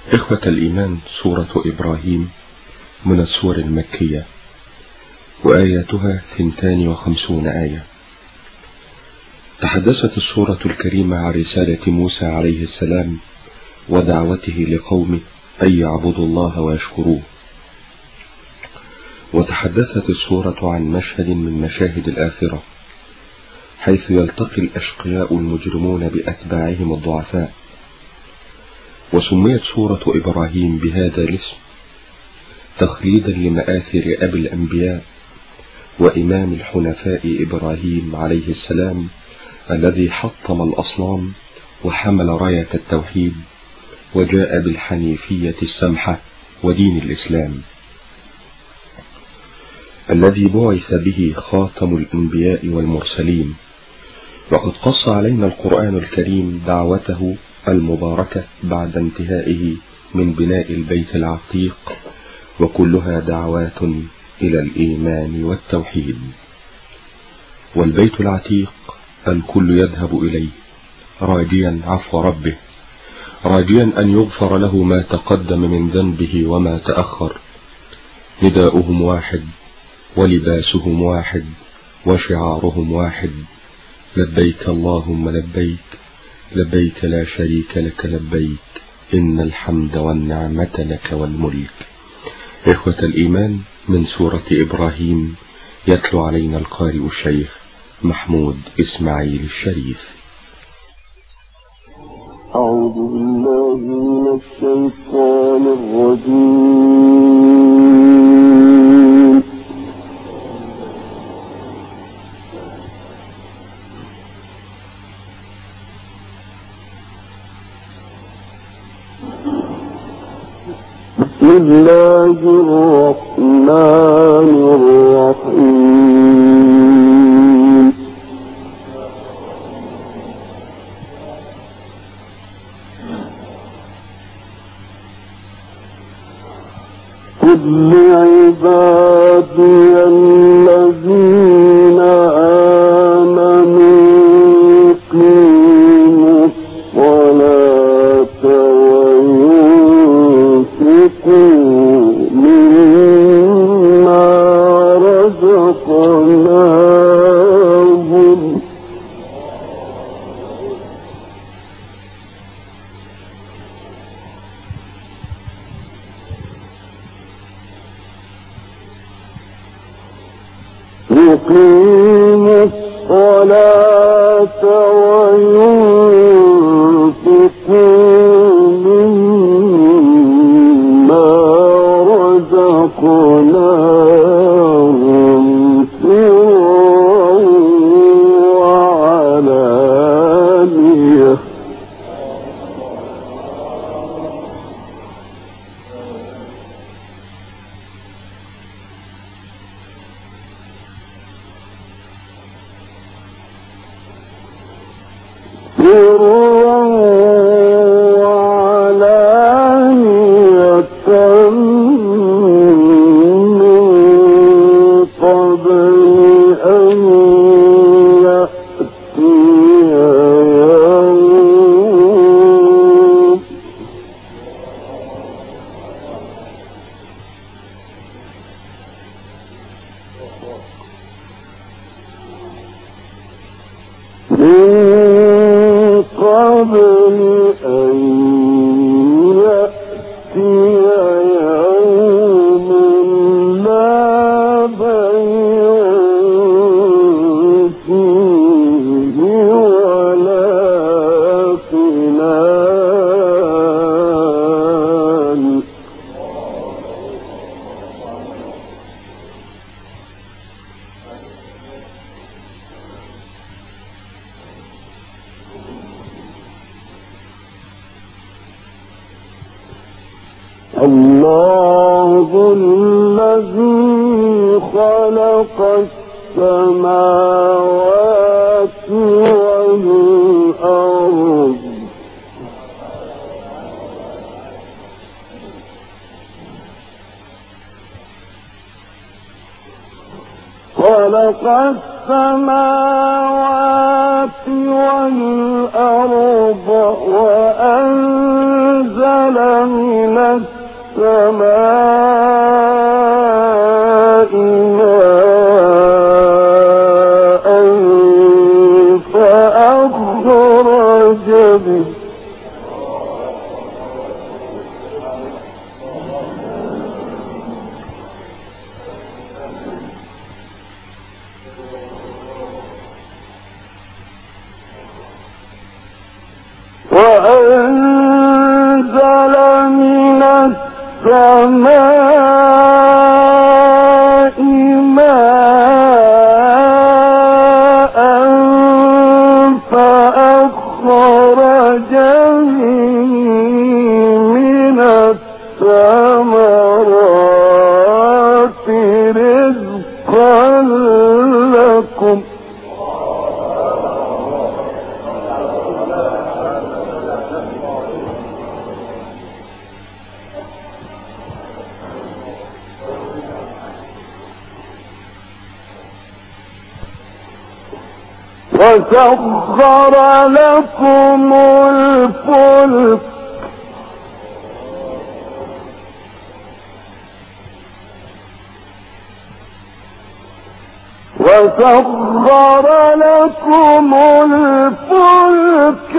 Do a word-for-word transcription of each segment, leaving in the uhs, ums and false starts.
إخوة الإيمان، سورة إبراهيم من السور المكية، وآياتها ثنتان وخمسون آية. تحدثت السورة الكريمة عن رسالة موسى عليه السلام ودعوته لقومه أن يعبدوا الله ويشكروه. وتحدثت السورة عن مشهد من مشاهد الآخرة، حيث يلتقي الأشقياء المجرمون بأتباعهم الضعفاء. وسميت سورة إبراهيم بهذا الاسم تخليدا لمآثر أبي الأنبياء وإمام الحنفاء إبراهيم عليه السلام، الذي حطم الأصنام وحمل راية التوحيد وجاء بالحنيفية السمحة ودين الإسلام، الذي بعث به خاتم الأنبياء والمرسلين. وقد قص علينا القرآن الكريم دعوته المباركة بعد انتهائه من بناء البيت العتيق، وكلها دعوات إلى الإيمان والتوحيد. والبيت العتيق الكل يذهب إليه راجيا عفو ربه، راجيا أن يغفر له ما تقدم من ذنبه وما تأخر. نداؤهم واحد ولباسهم واحد وشعارهم واحد: لبيك اللهم لبيك، لبيك لا شريك لك لبيك، إن الحمد والنعمة لك والملك. إخوة الإيمان، من سورة إبراهيم يتلو علينا القارئ الشيخ محمود إسماعيل الشريف. أعوذ بالله من الشيطان الرجيم. بسم الله الرحمن الرحيم. قل لعبادي الذين آمنوا يقيموا الصلاة وينفقوا مما رزقناهم يقيموا الصلاة وينفقوا مما رزقناهم سرا وعلانية سرا وعلانية من قبل أن يأتي يوم من قبل أن يأتي يوم لا بيع فيه ولا خلال. الله الذي خلق السماوات والأرض خلق السماوات والأرض وأنزل من السماء ماء فأخرج به وأنزل من السماء ماء فأخرج من الثمرات رزقا لكم وسخر لكم الفلك وسخر لكم الفلك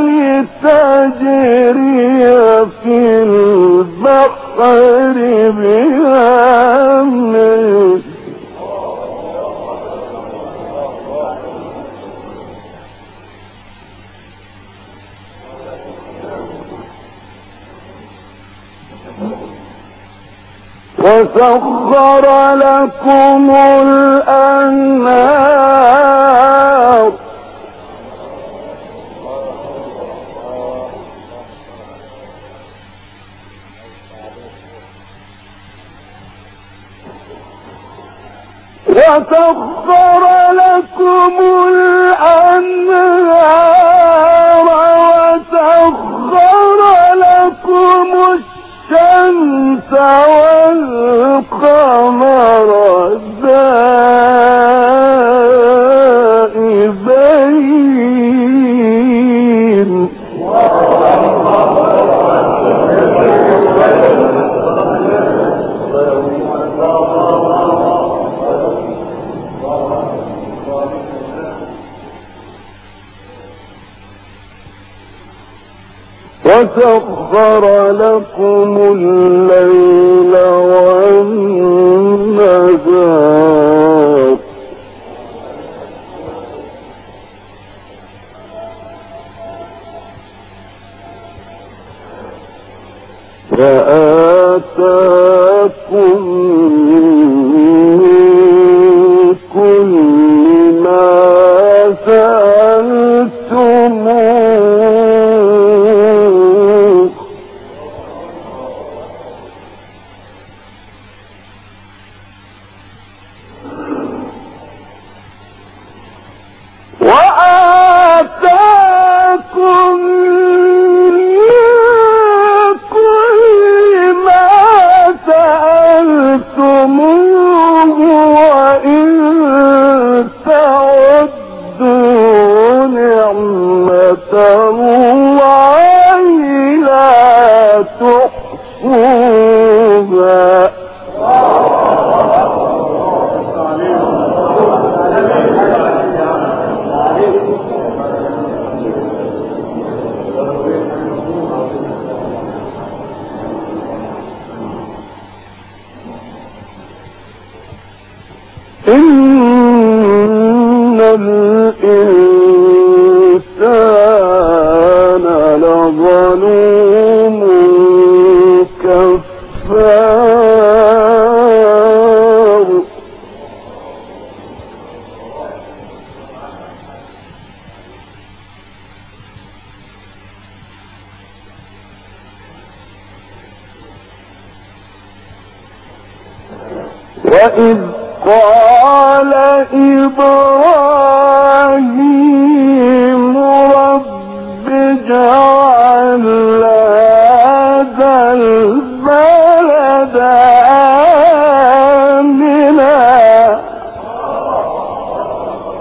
لتجري في البحر بأمره وسخر لكم الأنهار وسخر لكم الأنهار وسخر لكم الشمس والقمر دائبين وسخر لكم الليل والنهار وآتاكم من كل ما سألتموه وآتاكم سألتموه وإن تعدوا نعمة الله لا تحصوها إن الإنسان لظلوم كفار وإذ قال إبراهيم رب اجعل هذا البلد آمنا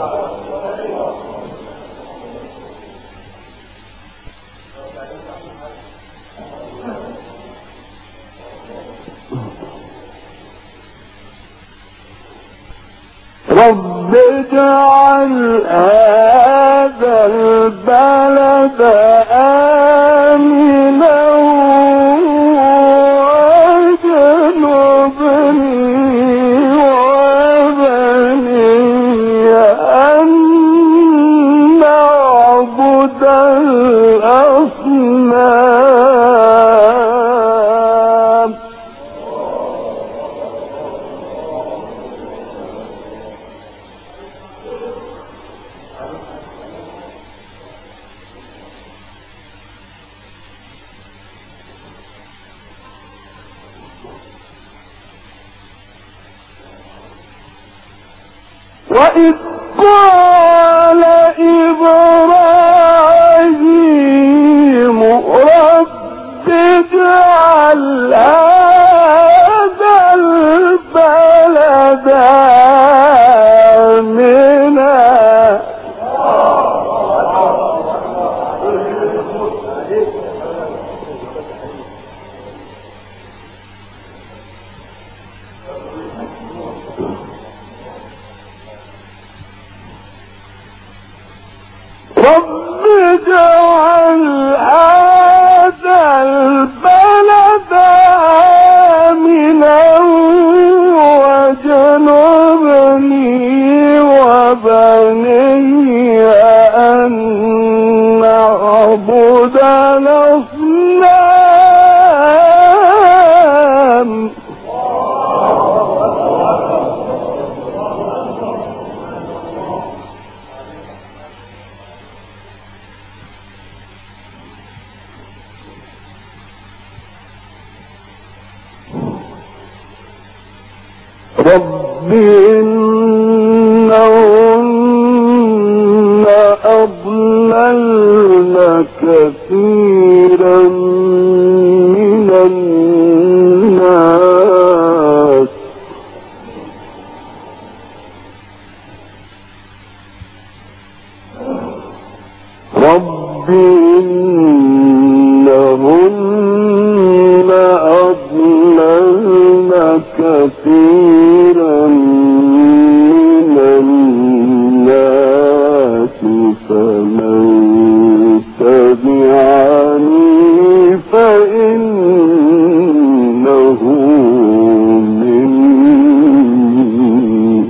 رب اجعل هذا البلد آمنا واجنبني وبني أن نعبد الأصنام. وإذ قال إبراهيم رب اجعل هذا البلد آمنا رب اجعل هذا البلد آمنا واجنبني وبني أن نعبد الأصنام. رب إنهن أضللن كثيرا من الناس رب إنهن أضللن كثيرا من الناس فمن تبعني فإنه مني.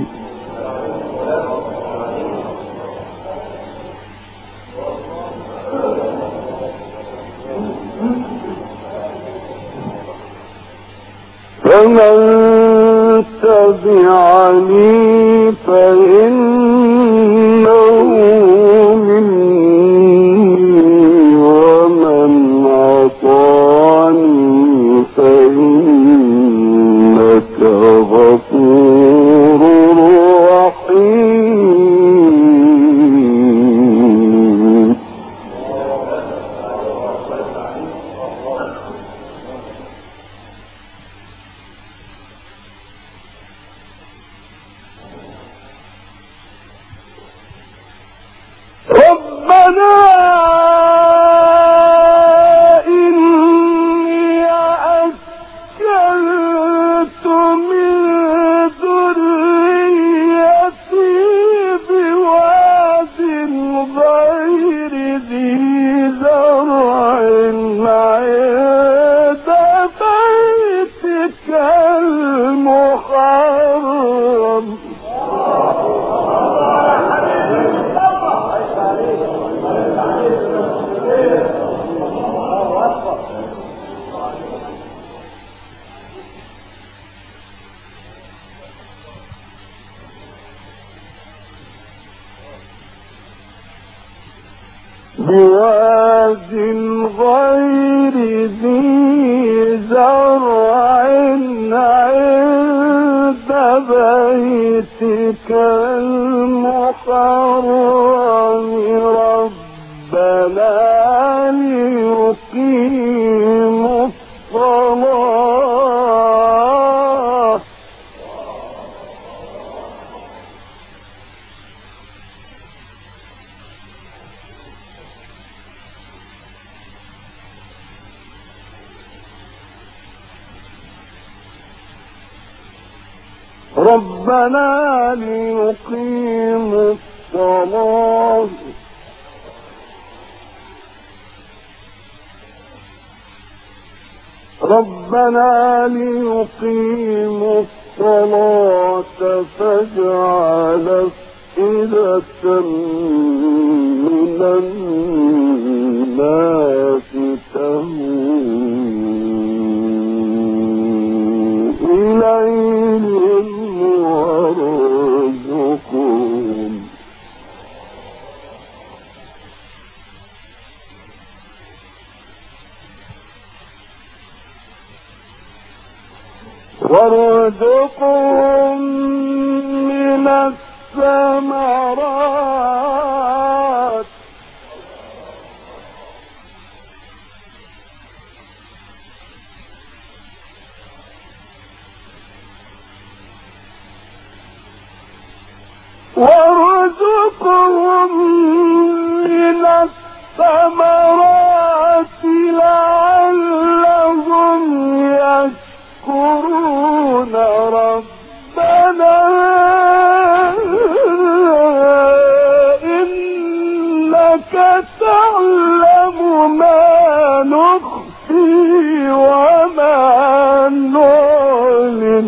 فمن تبعني فإنه مني ومن عصاني فإنك غفور رحيم. ربنا إني أسكنت من ذريتي بواد غير ذي زرع عند بيتك المحرم بواد غير ذي زرع عند بيتك المحرم ربنا ليقيموا الصلاة ربنا ليقيموا الصلاة ربنا ليقيموا الصلاة فاجعل أفئدة من الناس تهوي إليهم وارزقهم وارزقهم من الثمرات وارزقهم من الثمرات لعلهم يشكرون ربنا إنك تعلم ما نخفي وما نعلن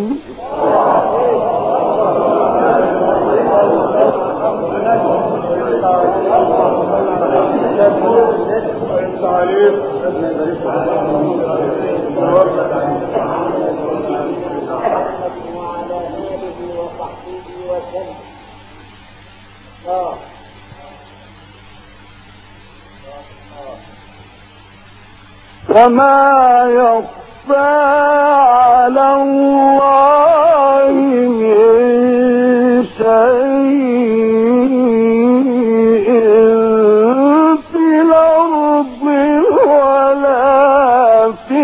وما يخفى على الله من شيء في الأرض ولا في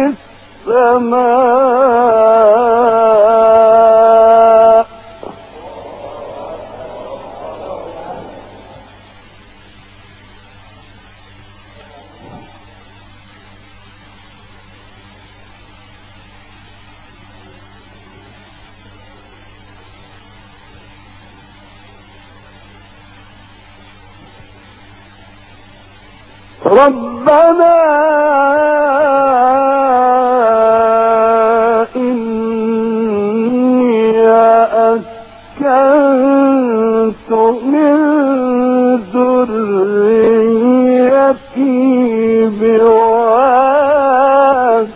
السماء ربنا إني أسكنت من ذريتي بواد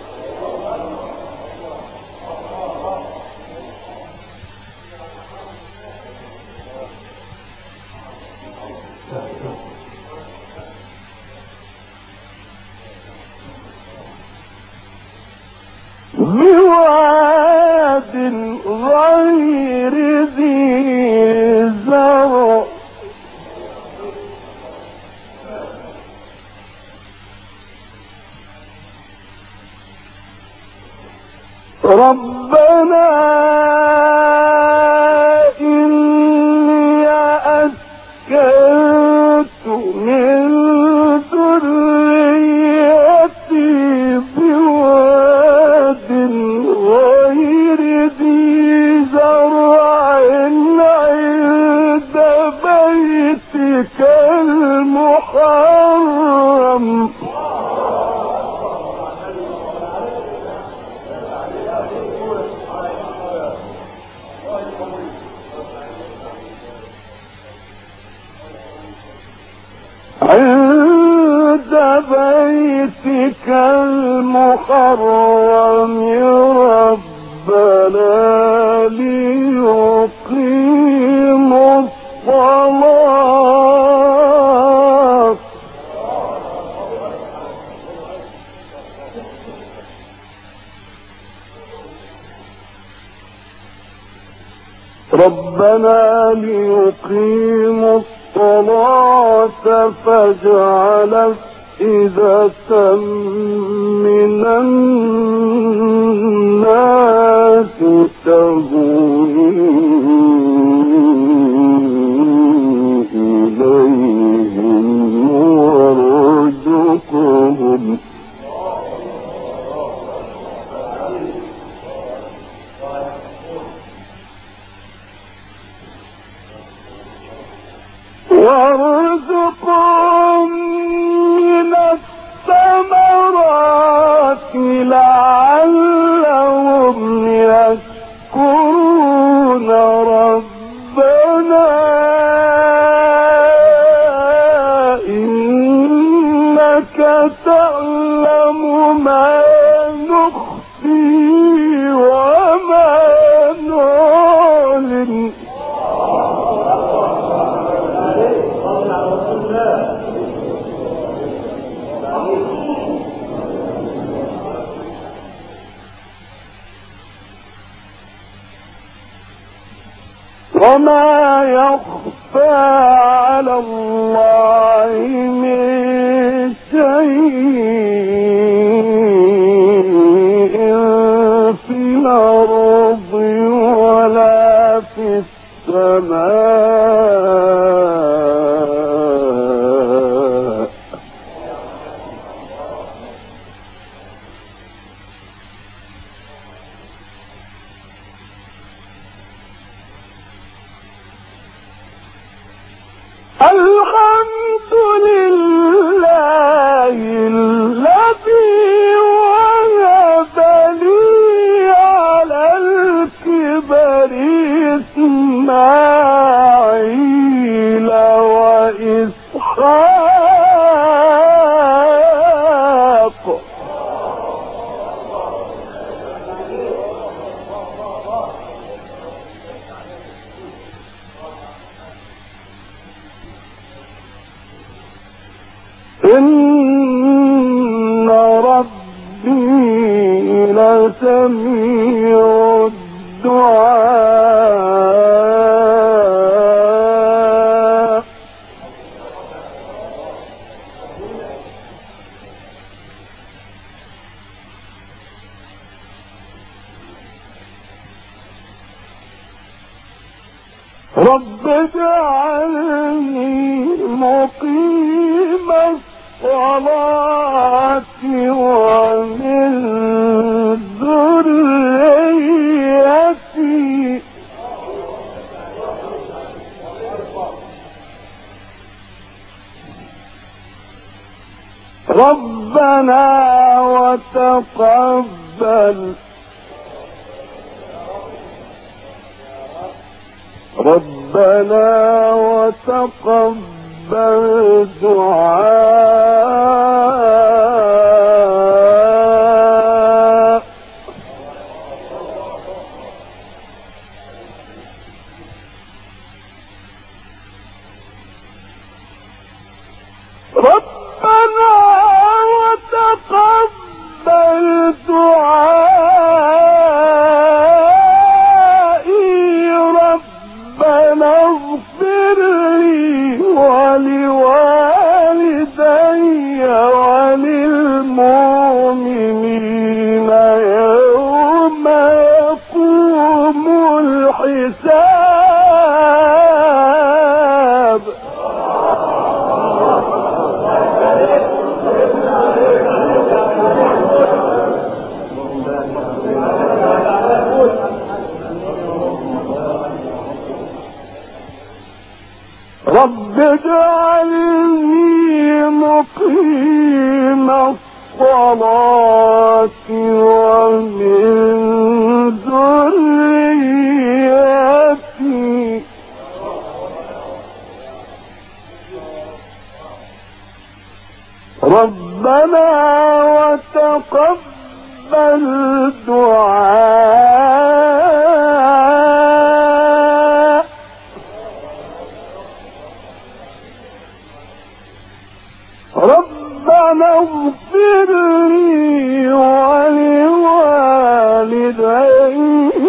بواد غير ذي زرع ربنا إني أسكنت من ذريتي بواد غير ذي زرع عند بيتك المحرم عند بيتك المحرم ربنا ليقيموا الصلاة ربنا ليقيموا الصلاة فاجعل أفئدة من الناس تهوي إليهم وارزقهم رزقهم من الثمرات لعلهم يشكرون ربنا إنك تعلم ما نخفي وما نعلن وما يخفى على الله من شيء في الأرض ولا في السماء الحمد لله الذي وهب لي على الكبر إسماعيل وإسحاق إن ربي لسميع الدعاء رب اجعلني مقيم الصلاة ومن ذريتي ربنا وتقبل ربنا وتقبل دعاء ربنا وتقبل دعائي ربنا اغفر لي ولوالدي وللمؤمنين يوم يقوم الحساب رب اجعلني مقيم الصلاة ومن ذريتي ربنا وتقبل دعاء ربنا اغفر لي ولوالدي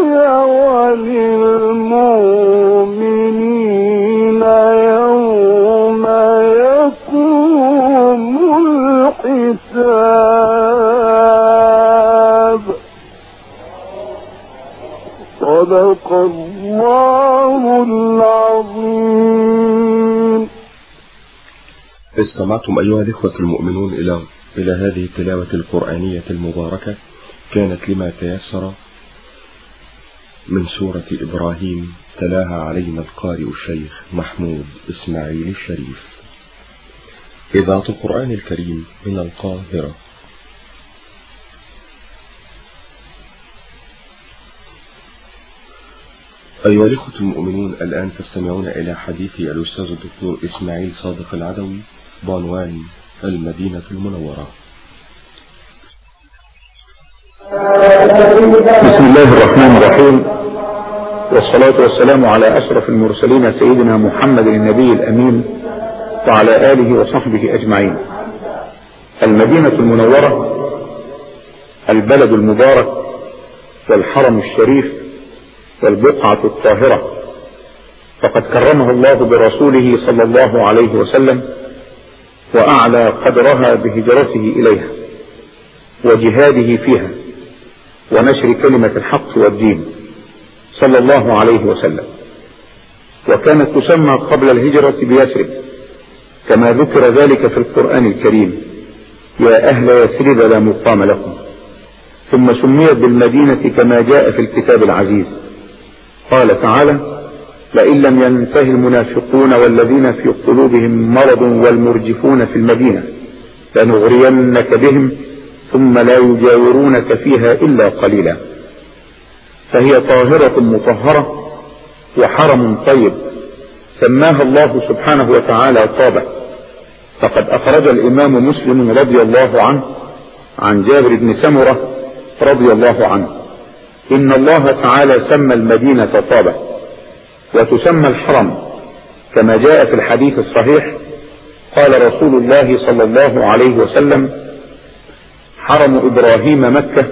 وللمؤمنين يوم يقوم الحساب صدق الله العظيم. استمعتم أيها الإخوة المؤمنون إلى إلى هذه التلاوة القرآنية المباركة، كانت لما تيسر من سورة إبراهيم، تلاها علينا القارئ الشيخ محمود إسماعيل الشريف. إذاعة القرآن الكريم من القاهرة. أيها الإخوة المؤمنون، الآن تستمعون إلى حديث الأستاذ الدكتور إسماعيل صادق العدوي بعنوان المدينة المنورة. بسم الله الرحمن الرحيم، والصلاة والسلام على أشرف المرسلين سيدنا محمد النبي الأمين وعلى آله وصحبه أجمعين. المدينة المنورة البلد المبارك والحرم الشريف والبقعة الطاهرة، فقد كرمها الله برسوله صلى الله عليه وسلم وأعلى قدرها بهجرته إليها وجهاده فيها ونشر كلمة الحق والدين صلى الله عليه وسلم. وكانت تسمى قبل الهجرة بيثرب كما ذكر ذلك في القرآن الكريم: يا أهل يثرب لا مقام لكم. ثم سميت بالمدينة كما جاء في الكتاب العزيز، قال تعالى: لئن لم ينته المنافقون والذين في قلوبهم مرض والمرجفون في المدينة لنغرينك بهم ثم لا يجاورونك فيها إلا قليلا. فهي طاهرة مطهرة وحرم طيب سماها الله سبحانه وتعالى طابة. فقد أخرج الإمام مسلم رضي الله عنه عن جابر بن سمرة رضي الله عنه إن الله تعالى سمى المدينة طابة، وتسمى الحرم كما جاء في الحديث الصحيح. قال رسول الله صلى الله عليه وسلم: حرم إبراهيم مكة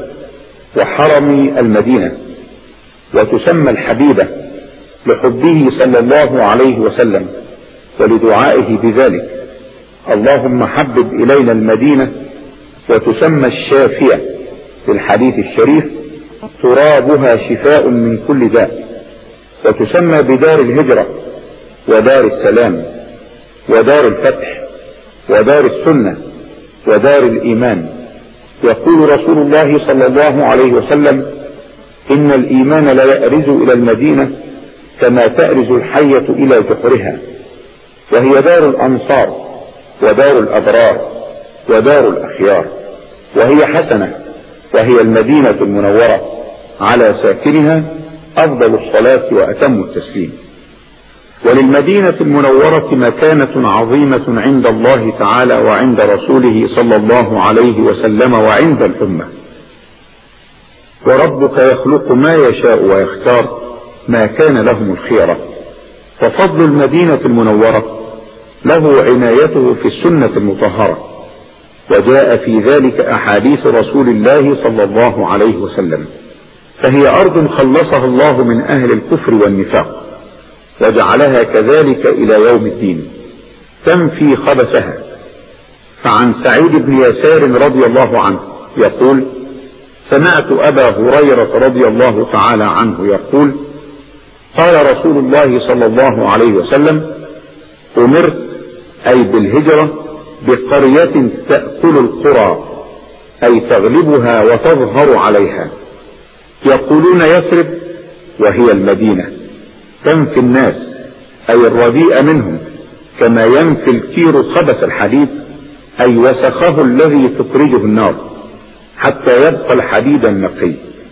وحرم المدينة. وتسمى الحبيبة لحبه صلى الله عليه وسلم ولدعائه بذلك: اللهم حبب إلينا المدينة. وتسمى الشافية في الحديث الشريف: ترابها شفاء من كل داء. وتسمى بدار الهجرة ودار السلام ودار الفتح ودار السنة ودار الإيمان. يقول رسول الله صلى الله عليه وسلم: إن الإيمان لا يأرز إلى المدينة كما تأرز الحية إلى جحرها. وهي دار الأنصار ودار الأبرار ودار الأخيار، وهي حسنة، وهي المدينة المنورة على ساكنها أفضل الصلاة وأتم التسليم. وللمدينة المنورة مكانة عظيمة عند الله تعالى وعند رسوله صلى الله عليه وسلم وعند الأمة. وربك يخلق ما يشاء ويختار ما كان لهم الخيرة. ففضل المدينة المنورة له عنايته في السنة المطهرة، وجاء في ذلك أحاديث رسول الله صلى الله عليه وسلم. فهي أرض خلصها الله من أهل الكفر والنفاق وجعلها كذلك إلى يوم الدين تنفي خبثها. فعن سعيد بن يسار رضي الله عنه يقول: سمعت أبا هريرة رضي الله تعالى عنه يقول: قال رسول الله صلى الله عليه وسلم: أمرت أي بالهجرة بقرية تأكل القرى، أي تغلبها وتظهر عليها. يقولون يثرب وهي المدينة، تنفي الناس أي الرديء منهم كما ينفي الكير خبث الحديد أي وسخه الذي تخرجه النار حتى يبقى الحديد النقي.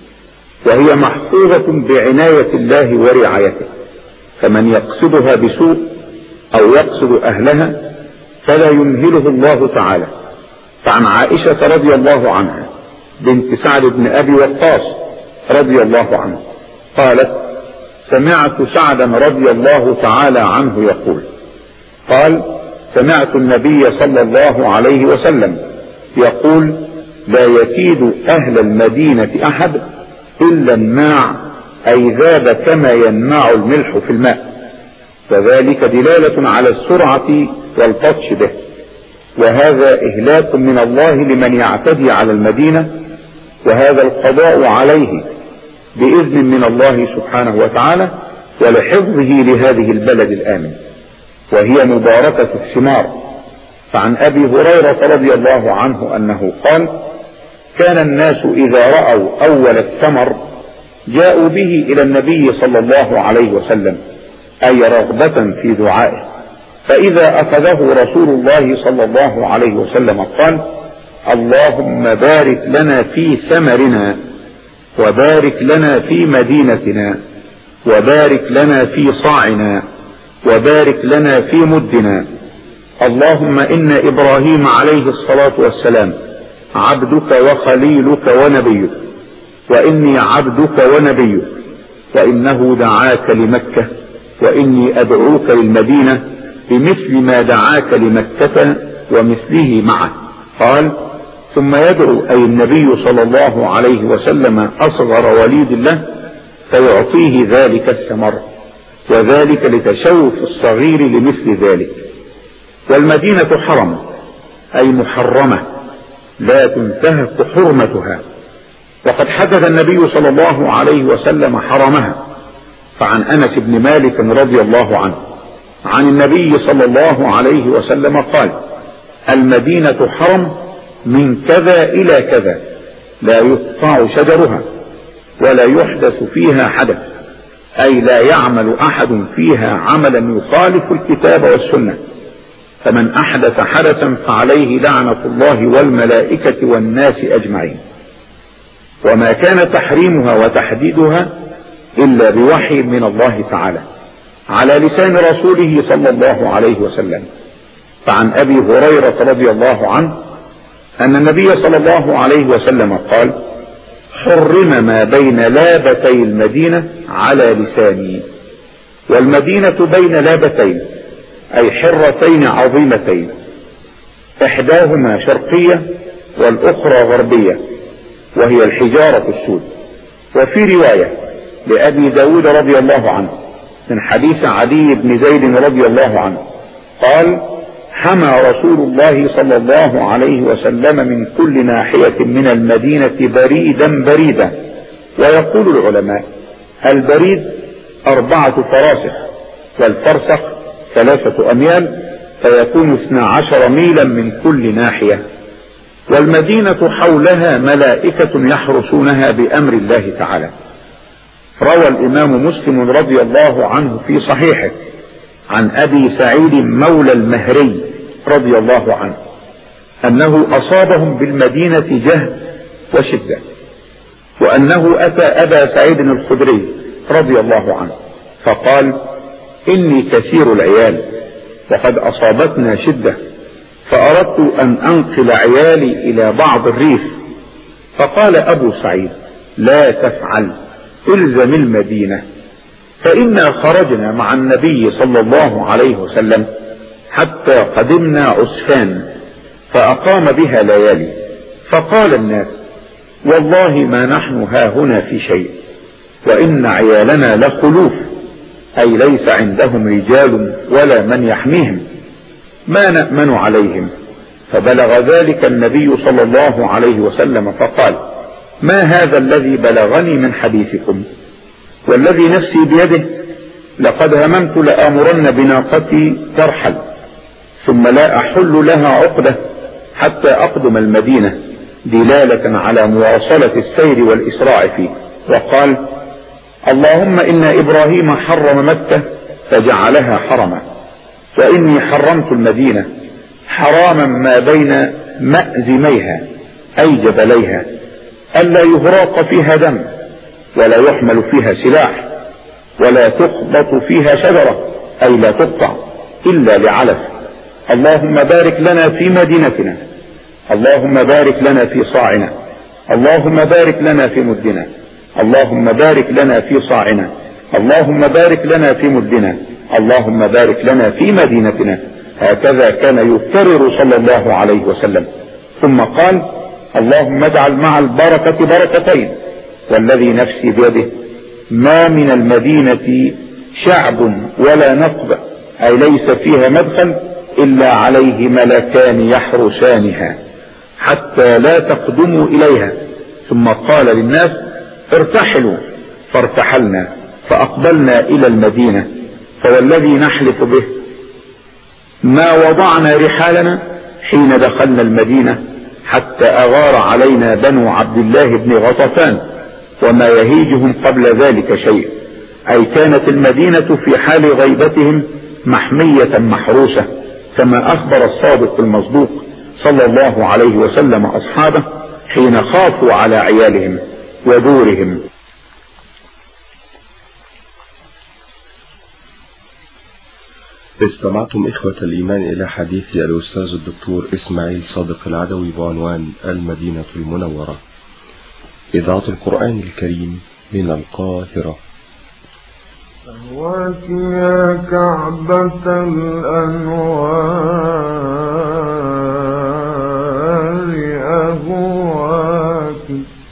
وهي محفوظة بعناية الله ورعايته، فمن يقصدها بسوء أو يقصد أهلها فلا يمهله الله تعالى. فعن عائشة رضي الله عنها بنت سعد بن أبي وقاص رضي الله عنه قالت: سمعت سعدا رضي الله تعالى عنه يقول: قال: سمعت النبي صلى الله عليه وسلم يقول: لا يكيد أهل المدينة أحد إلا الناع، أي ذاب كما ينماع الملح في الماء. فذلك دلالة على السرعة والبطش به، وهذا إهلاك من الله لمن يعتدي على المدينة، وهذا القضاء عليه بإذن من الله سبحانه وتعالى ولحفظه لهذه البلد الآمن، وهي مباركة الثمار. فعن أبي هريرة رضي الله عنه أنه قال: كان الناس إذا رأوا أول الثمر جاءوا به إلى النبي صلى الله عليه وسلم، أي رغبة في دعائه، فإذا أخذه رسول الله صلى الله عليه وسلم قال: اللهم بارك لنا في ثمرنا، وبارك لنا في مدينتنا، وبارك لنا في صاعنا، وبارك لنا في مدنا. اللهم إن إبراهيم عليه الصلاة والسلام عبدك وخليلك ونبيك، وإني عبدك ونبيك، وإنه دعاك لمكة، وإني أدعوك للمدينة بمثل ما دعاك لمكة ومثله معه. قال: ثم يدعو أي النبي صلى الله عليه وسلم أصغر وليد له فيعطيه ذلك الثمر، وذلك لتشوف الصغير لمثل ذلك. والمدينة حرم أي محرمة لا تنتهك حرمتها، وقد حدث النبي صلى الله عليه وسلم حرمها. فعن أنس بن مالك رضي الله عنه عن النبي صلى الله عليه وسلم قال: المدينة حرم من كذا إلى كذا، لا يقطع شجرها ولا يحدث فيها حدث، أي لا يعمل أحد فيها عملا يخالف الكتاب والسنة، فمن أحدث حدثا فعليه لعنة الله والملائكة والناس أجمعين. وما كان تحريمها وتحديدها إلا بوحي من الله تعالى على لسان رسوله صلى الله عليه وسلم. فعن أبي هريرة رضي الله عنه أن النبي صلى الله عليه وسلم قال: حرم ما بين لابتي المدينة على لساني. والمدينة بين لابتين أي حرتين عظيمتين، إحداهما شرقية والأخرى غربية، وهي الحجارة السود. وفي رواية لأبي داود رضي الله عنه من حديث علي بن زيد رضي الله عنه قال: حمى رسول الله صلى الله عليه وسلم من كل ناحية من المدينة بريدا بريدا. ويقول العلماء: البريد أربعة فراسخ، والفرسخ ثلاثة أميال، فيكون اثنا عشر ميلا من كل ناحية. والمدينة حولها ملائكة يحرسونها بأمر الله تعالى. روى الإمام مسلم رضي الله عنه في صحيحه عن أبي سعيد مولى المهري رضي الله عنه أنه أصابهم بالمدينة جهد وشدة، وأنه أتى أبا سعيد الخدري رضي الله عنه فقال: إني كثير العيال وقد أصابتنا شدة، فأردت أن أنقل عيالي إلى بعض الريف. فقال أبو سعيد: لا تفعل، إلزم المدينة. فإنا خرجنا مع النبي صلى الله عليه وسلم حتى قدمنا عسفان، فأقام بها ليالي. فقال الناس: والله ما نحن هاهنا في شيء، وإن عيالنا لخلوف، أي ليس عندهم رجال ولا من يحميهم، ما نأمن عليهم. فبلغ ذلك النبي صلى الله عليه وسلم فقال: ما هذا الذي بلغني من حديثكم؟ والذي نفسي بيده لقد هممت لآمرن بناقتي ترحل، ثم لا أحل لها عقدة حتى أقدم المدينة، دلالة على مواصلة السير والإسراع فيه. وقال: اللهم إن إبراهيم حرم مكة فجعلها حرما، وإني حرمت المدينة حراما ما بين مأزميها أي جبليها، ألا يهراق فيها دم، ولا يحمل فيها سلاح، ولا تخبط فيها شجرة أي لا تقطع إلا لعلف. اللهم بارك لنا في مدينتنا، اللهم بارك لنا في صاعنا، اللهم بارك لنا في مدنا، اللهم بارك لنا في صاعنا، اللهم بارك لنا في مدنا، اللهم بارك لنا في مدينتنا. هكذا كان يكرر صلى الله عليه وسلم. ثم قال: اللهم اجعل مع البركة بركتين، والذي نفسي بيده ما من المدينة شعب ولا نقب، أي ليس فيها مدخل إلا عليه ملكان يحرسانها حتى لا تقدموا إليها. ثم قال للناس: ارتحلوا، فارتحلنا فأقبلنا إلى المدينة. فوالذي نحلف به ما وضعنا رحالنا حين دخلنا المدينة حتى أغار علينا بنو عبد الله بن غطفان، وما يهيجهم قبل ذلك شيء، أي كانت المدينة في حال غيبتهم محمية محروسة، كما أخبر الصادق المصدوق صلى الله عليه وسلم أصحابه حين خافوا على عيالهم ودورهم. استمعتم إخوة الإيمان إلى حديث الأستاذ الدكتور إسماعيل صادق العدوي بعنوان المدينة المنورة، إذاعة القرآن الكريم من القاهرة. أهواك يا كعبة الأنوار أهواك،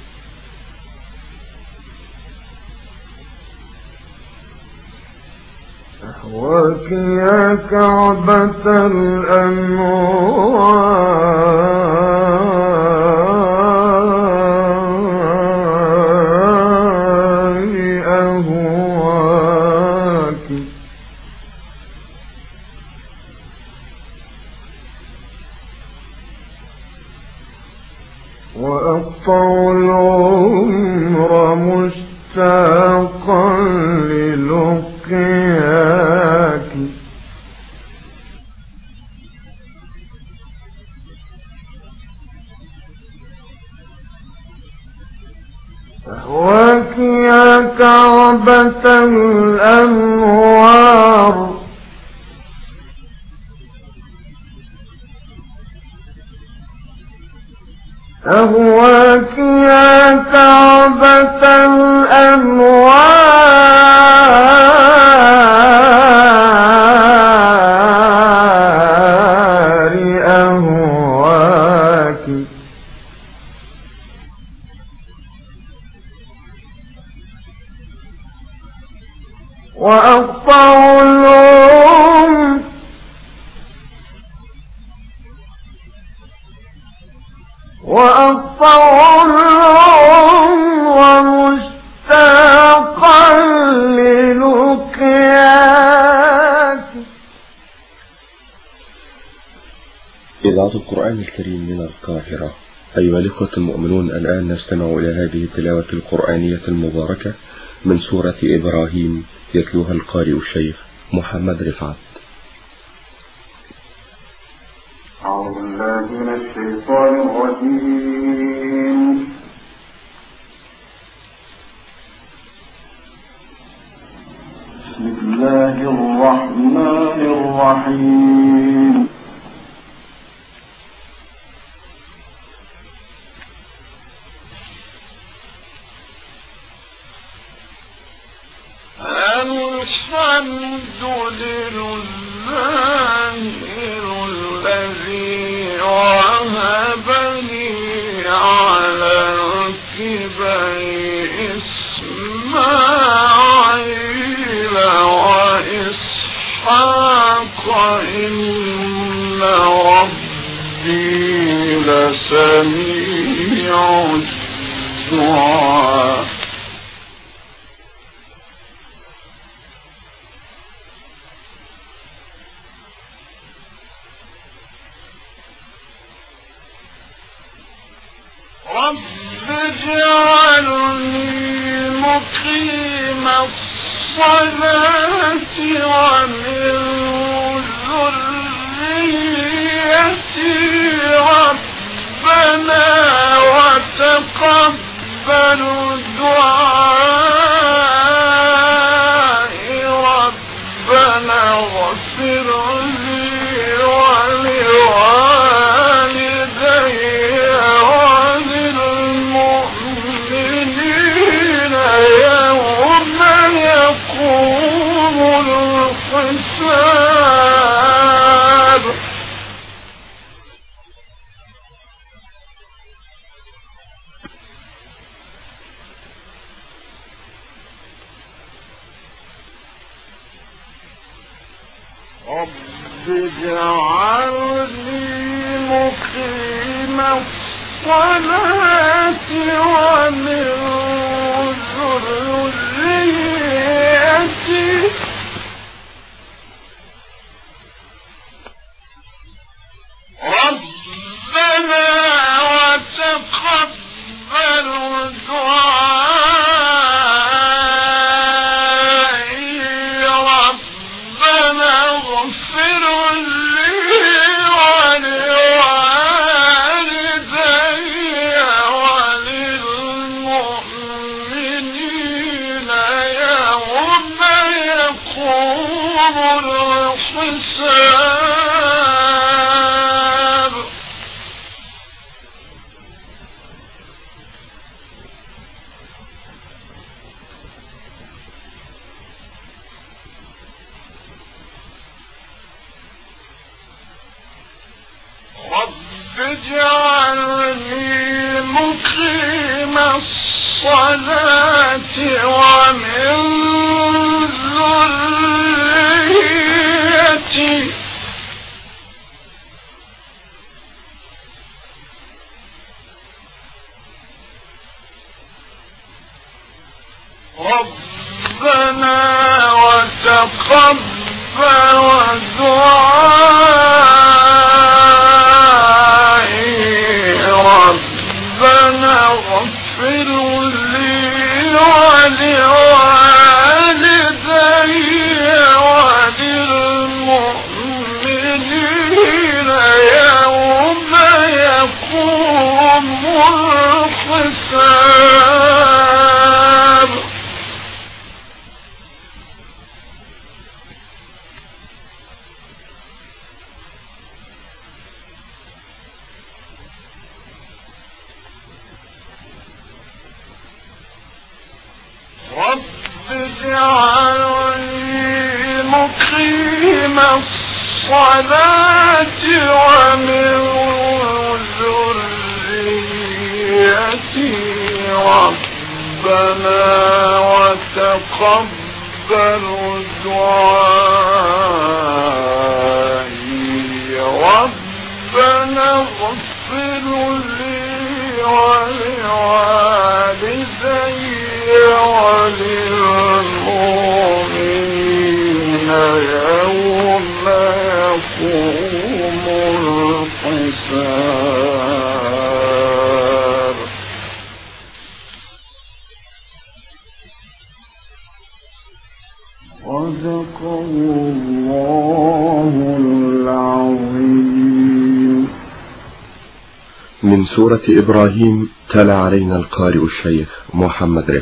أهواك يا كعبة الأنوار أهواك، وأقطع العمر مشتاقا للقياك، أهواك يا كعبة الأنوار، أهواك يا كعبة الأنوار أهواك، وأقطع العمر وأقطع العمر مشتاقا للقياك. إذاعة القرآن الكريم من القاهرة. أيها الإخوة المؤمنون، الآن نستمع إلى هذه التلاوة القرآنية المباركة من سورة إبراهيم، يتلوها القارئ الشيخ محمد رفعت. أعوذ بالله من الشيطان الرجيم. بسم الله الرحمن الرحيم. الحمد لله الذي وهب لي على الكبر إسماعيل وإسحاق إن ربي لسميع الدعاء. رب اجعلني مقيم الصلاة ومن ذريتي ربنا وتقبل دعاء ربنا اغفر لي ولوالدي يوم يقوم الحساب. رب اجعلني مقيم الصلاة ومن ذريتي ربنا وتقبل دعائي ربنا الحساب رب اجعلني مقيم الصلاة ومن ذريتي ربنا وتقبل دعائي ربنا اغفر لي ولوالدي وللمؤمنين يوم يقوم الحساب رب اجعلني مقيم الصلاة ومن ذريتي ربنا وتقبل دعائي ربنا اغفر لي ولوالدي وللمؤمنين يوم يقوم الحساب صدق الله العظيم. من سورة إبراهيم تلا علينا القارئ الشيخ محمد رفعت.